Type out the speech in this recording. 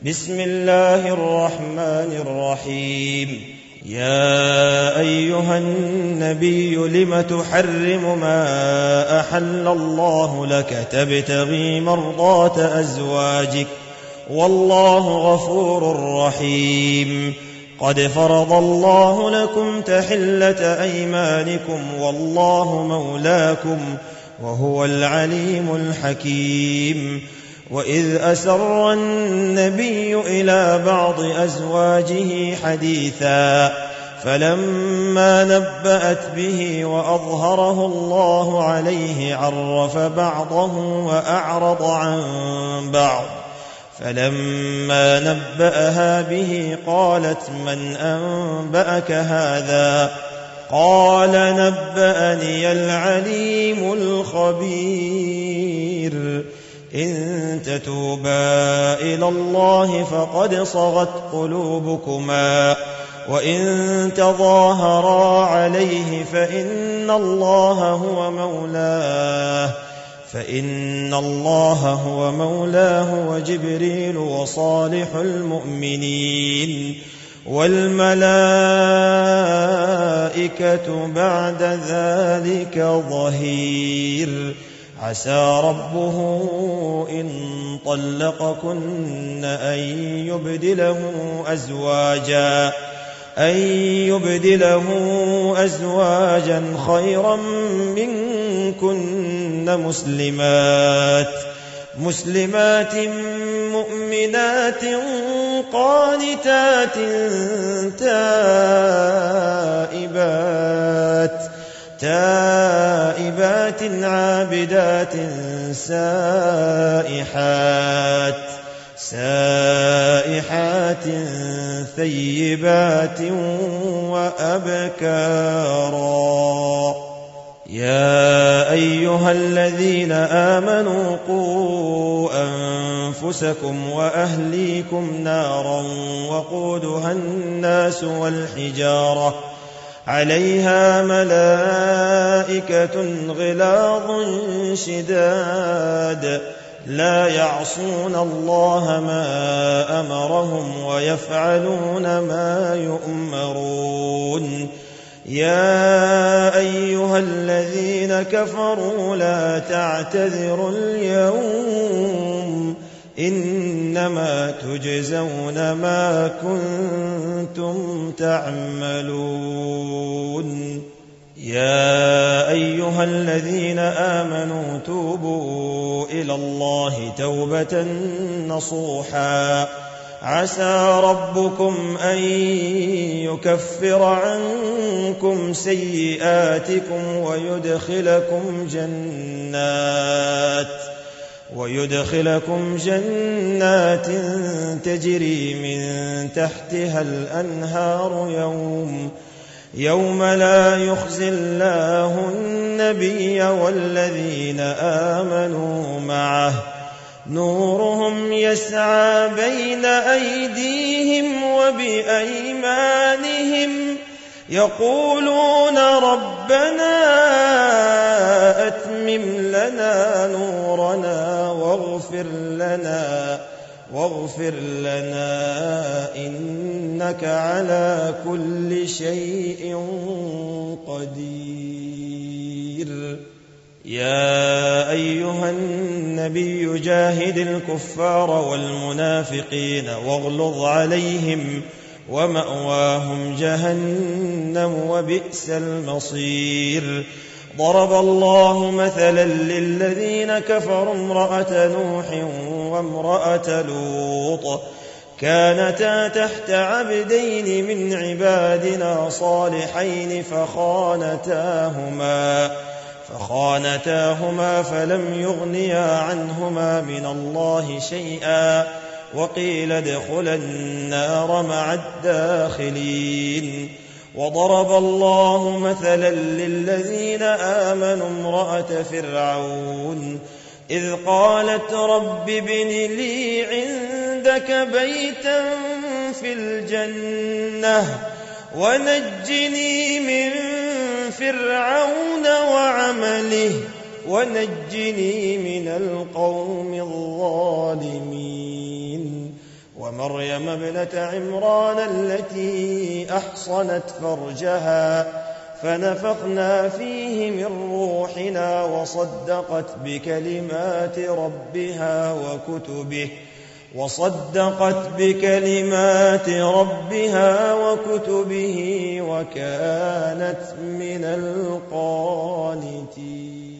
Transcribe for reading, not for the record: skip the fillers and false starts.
بسم الله الرحمن الرحيم. يا أيها النبي لم تحرم ما أحل الله لك تبتغي مرضات أزواجك والله غفور رحيم. قد فرض الله لكم تحلة أيمانكم والله مولاكم وهو العليم الحكيم. وإذ أسر النبي إلى بعض أزواجه حديثا فلما نبأت به وأظهره الله عليه عرف بعضه وأعرض عن بعض. فلما نبأها به قالت من أنبأك هذا؟ قال نبأني العليم الخبير. إن تتوبا إلى الله فقد صغت قلوبكما وإن تظاهرا عليه فإن الله هو مولاه وجبريل وصالح المؤمنين والملائكة بعد ذلك ظهير. عسى ربه إن طلقكن أن يبدله أزواجا خيرا منكن مسلمات مؤمنات قانتات تائبات عابدات سائحات ثيبات وأبكارا. يا أيها الذين آمنوا قوا أنفسكم وأهليكم نارا وقودها الناس والحجارة عليها ملائكة غلاظ شداد لا يعصون الله ما أمرهم ويفعلون ما يؤمرون. يا أيها الذين كفروا لا تعتذروا اليوم إنما تجزون ما كنتم تعملون. يا أيها الذين آمنوا توبوا إلى الله توبة نصوحا عسى ربكم أن يكفر عنكم سيئاتكم ويدخلكم جنات تجري من تحتها الأنهار يوم لا يخزي الله النبي والذين آمنوا معه نورهم يسعى بين أيديهم وبأيمانهم يقولون ربنا أتمم لنا نورنا واغفر لنا إنك على كل شيء قدير. يا أيها النبي جاهد الكفار والمنافقين واغلظ عليهم ومأواهم جهنم وبئس المصير. ضرب الله مثلا للذين كفروا امرأة نوح وامرأة لوط كانتا تحت عبدين من عبادنا صالحين فخانتاهما فلم يغنيا عنهما من الله شيئا وقيل ادخلا النار مع الداخلين. وضرب الله مثلا للذين آمنوا امرأة فرعون إذ قالت رب ابن لي عندك بيتا في الجنة ونجني من فرعون وعمله ونجني من القوم الظالمين. ومريم ابنة عمران التي أحصنت فرجها فنفخنا فيه من روحنا وصدقت بكلمات ربها وكتبه وكانت من القانتين.